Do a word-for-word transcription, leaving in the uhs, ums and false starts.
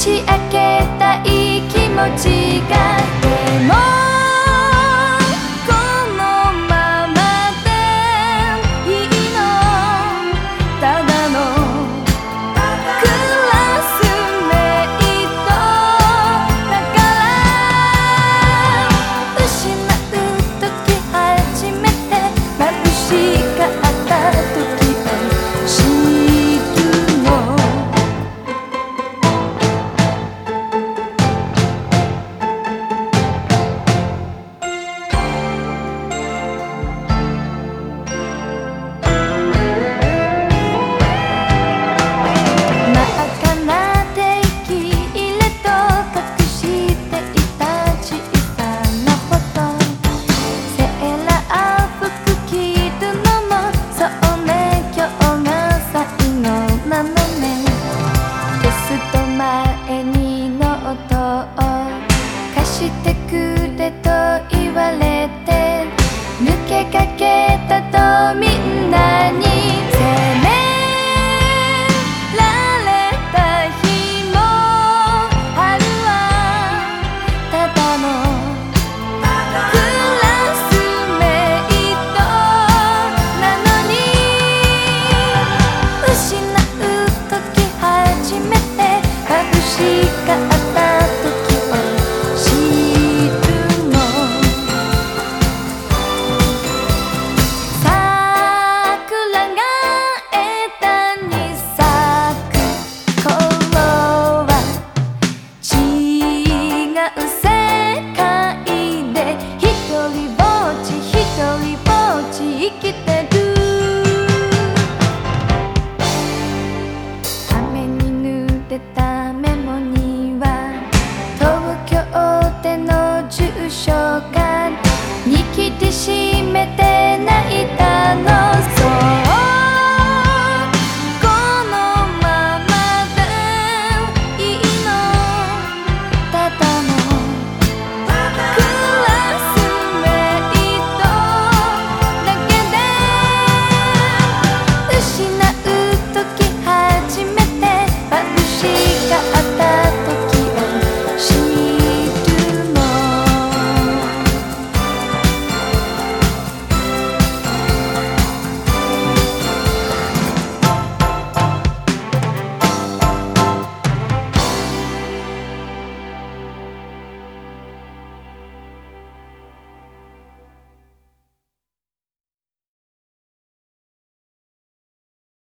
ち明けたい気持ちがでもこのままでいいのただのクラスメイトだから失う時初めて眩しかった時を知るのしてくれと言われて抜けかけたとみんなに責められた日もあるわただのクラスメイトなのに失う時初めて眩しかった時生きてる雨に濡れたメモには東京での住所が